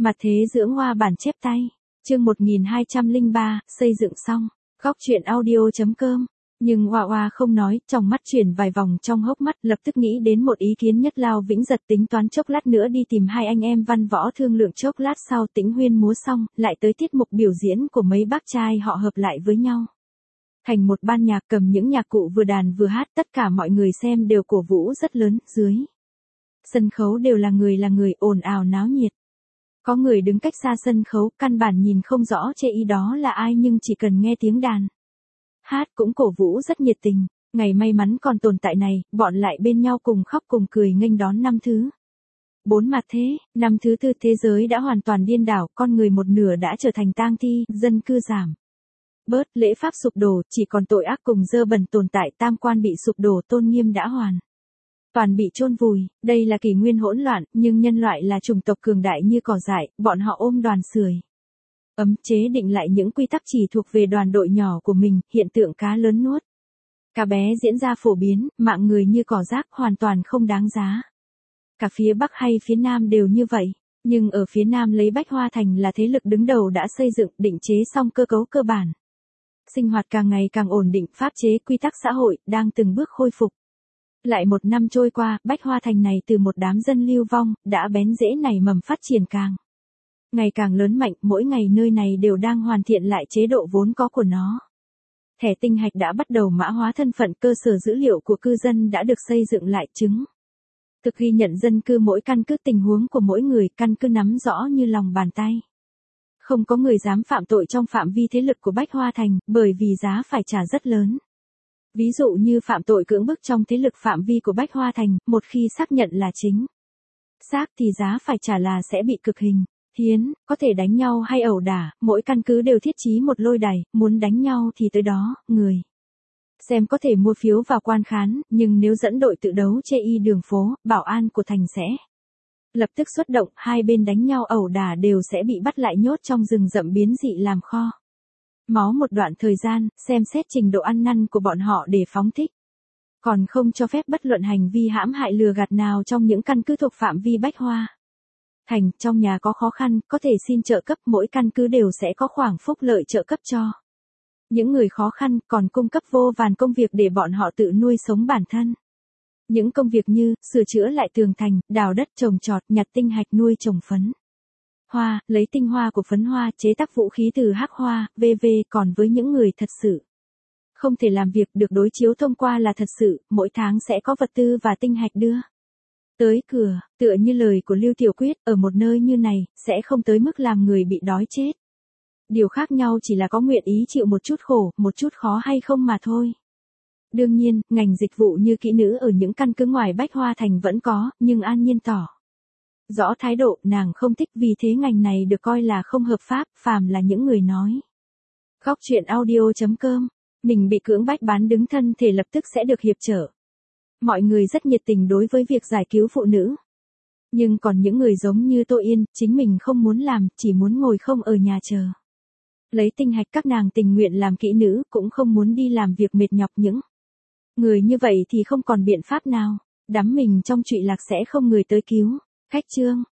Mặt thế dưỡng hoa bản chép tay. Chương 1203, xây dựng xong. Góc truyện audio.com. Nhưng Hoa Hoa không nói, trong mắt chuyển vài vòng trong hốc mắt, lập tức nghĩ đến một ý kiến nhất lao vĩnh giật, tính toán chốc lát nữa đi tìm hai anh em Văn Võ thương lượng, chốc lát sau Tĩnh Huyên múa xong, lại tới tiết mục biểu diễn của mấy bác trai họ hợp lại với nhau. Thành một ban nhạc, cầm những nhạc cụ vừa đàn vừa hát, tất cả mọi người xem đều cổ vũ rất lớn, dưới sân khấu đều là người ồn ào náo nhiệt. Có người đứng cách xa sân khấu, căn bản nhìn không rõ chê ý đó là ai, nhưng chỉ cần nghe tiếng đàn hát cũng cổ vũ rất nhiệt tình. Ngày may mắn còn tồn tại này, bọn lại bên nhau cùng khóc cùng cười nghênh đón năm thứ 4 mặt thế. Năm thứ tư, thế giới đã hoàn toàn điên đảo, con người một nửa đã trở thành tang thi, dân cư giảm bớt, lễ pháp sụp đổ, chỉ còn tội ác cùng dơ bẩn tồn tại, tam quan bị sụp đổ, tôn nghiêm đã hoàn toàn bị chôn vùi. Đây là kỷ nguyên hỗn loạn, nhưng nhân loại là chủng tộc cường đại như cỏ dại, bọn họ ôm đoàn sưởi ấm, chế định lại những quy tắc chỉ thuộc về đoàn đội nhỏ của mình, hiện tượng cá lớn nuốt cá bé diễn ra phổ biến, mạng người như cỏ rác, hoàn toàn không đáng giá. Cả phía Bắc hay phía Nam đều như vậy, nhưng ở phía Nam lấy Bách Hoa Thành là thế lực đứng đầu đã xây dựng, định chế xong cơ cấu cơ bản. Sinh hoạt càng ngày càng ổn định, pháp chế, quy tắc xã hội, đang từng bước khôi phục. Lại một năm trôi qua, Bách Hoa Thành này từ một đám dân lưu vong, đã bén rễ nảy mầm phát triển ngày càng lớn mạnh, mỗi ngày nơi này đều đang hoàn thiện lại chế độ vốn có của nó. Thẻ tinh hạch đã bắt đầu mã hóa thân phận, cơ sở dữ liệu của cư dân đã được xây dựng lại, chứng thực ghi nhận dân cư mỗi căn cứ, tình huống của mỗi người, căn cứ nắm rõ như lòng bàn tay. Không có người dám phạm tội trong phạm vi thế lực của Bách Hoa Thành, bởi vì giá phải trả rất lớn. Ví dụ như phạm tội cưỡng bức trong thế lực phạm vi của Bách Hoa Thành, một khi xác nhận là chính xác thì giá phải trả là sẽ bị cực hình. Hiến, có thể đánh nhau hay ẩu đả, mỗi căn cứ đều thiết trí một lôi đài, muốn đánh nhau thì tới đó, người xem có thể mua phiếu vào quan khán, nhưng nếu dẫn đội tự đấu chê y đường phố, bảo an của thành sẽ lập tức xuất động, hai bên đánh nhau ẩu đả đều sẽ bị bắt lại nhốt trong rừng rậm biến dị làm kho máu một đoạn thời gian, xem xét trình độ ăn năn của bọn họ để phóng thích. Còn không cho phép bất luận hành vi hãm hại lừa gạt nào trong những căn cứ thuộc phạm vi Bách Hoa Thành. Trong nhà có khó khăn, có thể xin trợ cấp, mỗi căn cứ đều sẽ có khoản phúc lợi trợ cấp cho những người khó khăn, còn cung cấp vô vàn công việc để bọn họ tự nuôi sống bản thân. Những công việc như, sửa chữa lại tường thành, đào đất, trồng trọt, nhặt tinh hạch, nuôi trồng phấn hoa, lấy tinh hoa của phấn hoa, chế tác vũ khí từ hắc hoa, v.v. Còn với những người thật sự không thể làm việc được đối chiếu thông qua là thật sự, mỗi tháng sẽ có vật tư và tinh hạch đưa tới cửa, tựa như lời của Lưu Tiểu Quyết, ở một nơi như này, sẽ không tới mức làm người bị đói chết. Điều khác nhau chỉ là có nguyện ý chịu một chút khổ, một chút khó hay không mà thôi. Đương nhiên, ngành dịch vụ như kỹ nữ ở những căn cứ ngoài Bách Hoa Thành vẫn có, nhưng An Nhiên tỏ rõ thái độ, nàng không thích, vì thế ngành này được coi là không hợp pháp, phàm là những người nói. Góc truyện audio.com, mình bị cưỡng bách bán đứng thân thể lập tức sẽ được hiệp trợ. Mọi người rất nhiệt tình đối với việc giải cứu phụ nữ. Nhưng còn những người giống như Tô Yên, chính mình không muốn làm, chỉ muốn ngồi không ở nhà chờ lấy tinh hạch, các nàng tình nguyện làm kỹ nữ, cũng không muốn đi làm việc mệt nhọc. Những người như vậy thì không còn biện pháp nào, đắm mình trong trụy lạc sẽ không người tới cứu. Khách chương.